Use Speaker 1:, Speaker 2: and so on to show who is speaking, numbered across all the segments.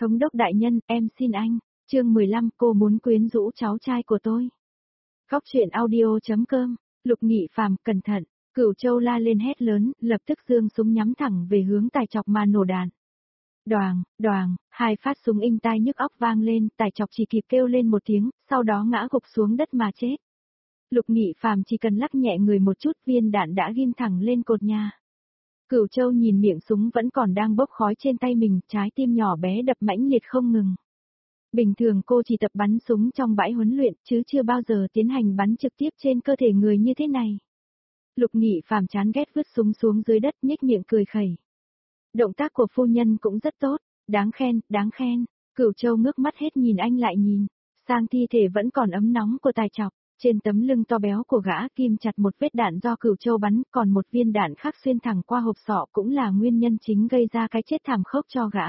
Speaker 1: Thống đốc đại nhân, em xin anh. Chương 15, cô muốn quyến rũ cháu trai của tôi. Góc truyện audio.com. Lục Nghị Phàm, cẩn thận. Cửu Châu la lên hét lớn, lập tức giương súng nhắm thẳng về hướng Tài Chọc mà nổ đạn. Đoàng, đoàng, hai phát súng inh tai nhức óc vang lên, Tài Chọc chỉ kịp kêu lên một tiếng, sau đó ngã gục xuống đất mà chết. Lục Nghị Phàm chỉ cần lắc nhẹ người một chút, viên đạn đã ghim thẳng lên cột nhà. Cửu Châu nhìn miệng súng vẫn còn đang bốc khói trên tay mình, trái tim nhỏ bé đập mãnh liệt không ngừng. Bình thường cô chỉ tập bắn súng trong bãi huấn luyện, chứ chưa bao giờ tiến hành bắn trực tiếp trên cơ thể người như thế này. Lục Nghị Phàm chán ghét vứt súng xuống dưới đất, nhếch miệng cười khẩy. Động tác của phu nhân cũng rất tốt, đáng khen, đáng khen. Cửu Châu ngước mắt hết nhìn anh lại nhìn, sang thi thể vẫn còn ấm nóng của Tài Chọc. Trên tấm lưng to béo của gã kim chặt một vết đạn do Cửu Châu bắn, còn một viên đạn khác xuyên thẳng qua hộp sọ cũng là nguyên nhân chính gây ra cái chết thảm khốc cho gã.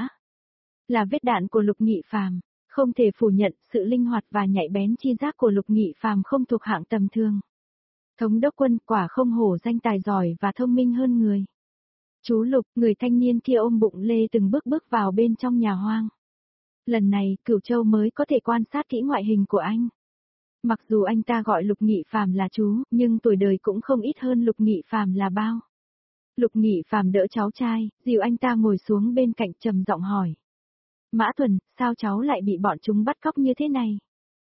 Speaker 1: Là vết đạn của Lục Nghị Phàm, không thể phủ nhận sự linh hoạt và nhạy bén chi giác của Lục Nghị Phàm không thuộc hạng tầm thường. Thống đốc Quân quả không hổ danh tài giỏi và thông minh hơn người. Chú Lục, người thanh niên kia ôm bụng lê từng bước bước vào bên trong nhà hoang. Lần này, Cửu Châu mới có thể quan sát kỹ ngoại hình của anh. Mặc dù anh ta gọi Lục Nghị Phàm là chú, nhưng tuổi đời cũng không ít hơn Lục Nghị Phàm là bao. Lục Nghị Phàm đỡ cháu trai, dìu anh ta ngồi xuống bên cạnh trầm giọng hỏi. Mã Thuần, sao cháu lại bị bọn chúng bắt cóc như thế này?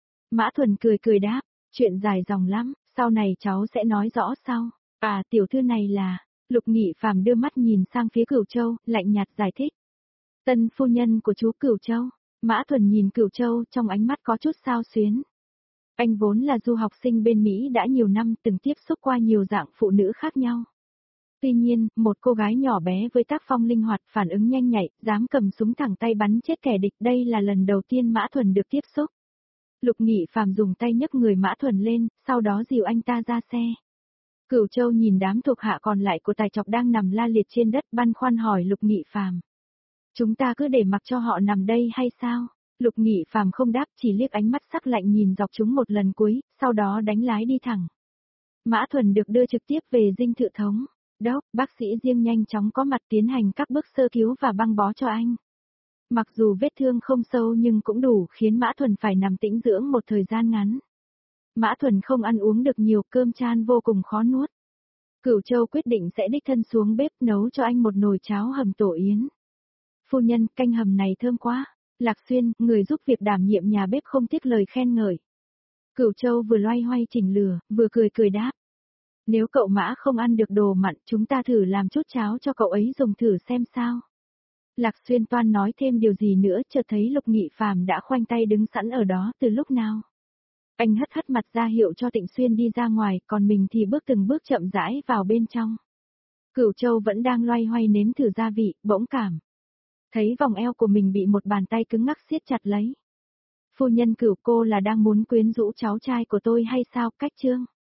Speaker 1: Mã Thuần cười cười đáp, chuyện dài dòng lắm, sau này cháu sẽ nói rõ sau. À, tiểu thư này là... Lục Nghị Phàm đưa mắt nhìn sang phía Cửu Châu, lạnh nhạt giải thích. Tân phu nhân của chú Cửu Châu. Mã Thuần nhìn Cửu Châu trong ánh mắt có chút xao xuyến. Anh vốn là du học sinh bên Mỹ đã nhiều năm, từng tiếp xúc qua nhiều dạng phụ nữ khác nhau. Tuy nhiên, một cô gái nhỏ bé với tác phong linh hoạt, phản ứng nhanh nhạy, dám cầm súng thẳng tay bắn chết kẻ địch, đây là lần đầu tiên Mã Thuần được tiếp xúc. Lục Nghị Phàm dùng tay nhấc người Mã Thuần lên, sau đó dìu anh ta ra xe. Cửu Châu nhìn đám thuộc hạ còn lại của Tài Chọc đang nằm la liệt trên đất, băn khoăn hỏi Lục Nghị Phàm. Chúng ta cứ để mặc cho họ nằm đây hay sao? Lục Nghị Phàm không đáp, chỉ liếc ánh mắt sắc lạnh nhìn dọc chúng một lần cuối, sau đó đánh lái đi thẳng. Mã Thuần được đưa trực tiếp về dinh thự thống. Đốc, bác sĩ Diêm nhanh chóng có mặt tiến hành các bước sơ cứu và băng bó cho anh. Mặc dù vết thương không sâu nhưng cũng đủ khiến Mã Thuần phải nằm tĩnh dưỡng một thời gian ngắn. Mã Thuần không ăn uống được nhiều, cơm chan vô cùng khó nuốt. Cửu Châu quyết định sẽ đích thân xuống bếp nấu cho anh một nồi cháo hầm tổ yến. Phu nhân, canh hầm này thơm quá. Lạc Xuyên, người giúp việc đảm nhiệm nhà bếp không tiếc lời khen ngợi. Cửu Châu vừa loay hoay chỉnh lửa, vừa cười cười đáp. Nếu cậu Mã không ăn được đồ mặn, chúng ta thử làm chút cháo cho cậu ấy dùng thử xem sao. Lạc Xuyên toan nói thêm điều gì nữa, chợt thấy Lục Nghị Phàm đã khoanh tay đứng sẵn ở đó từ lúc nào. Anh hất hất mặt ra hiệu cho Tịnh Xuyên đi ra ngoài, còn mình thì bước từng bước chậm rãi vào bên trong. Cửu Châu vẫn đang loay hoay nếm thử gia vị, bỗng cảm thấy vòng eo của mình bị một bàn tay cứng ngắc siết chặt lấy. Phu nhân Cửu, cô là đang muốn quyến rũ cháu trai của tôi hay sao? Cách chương.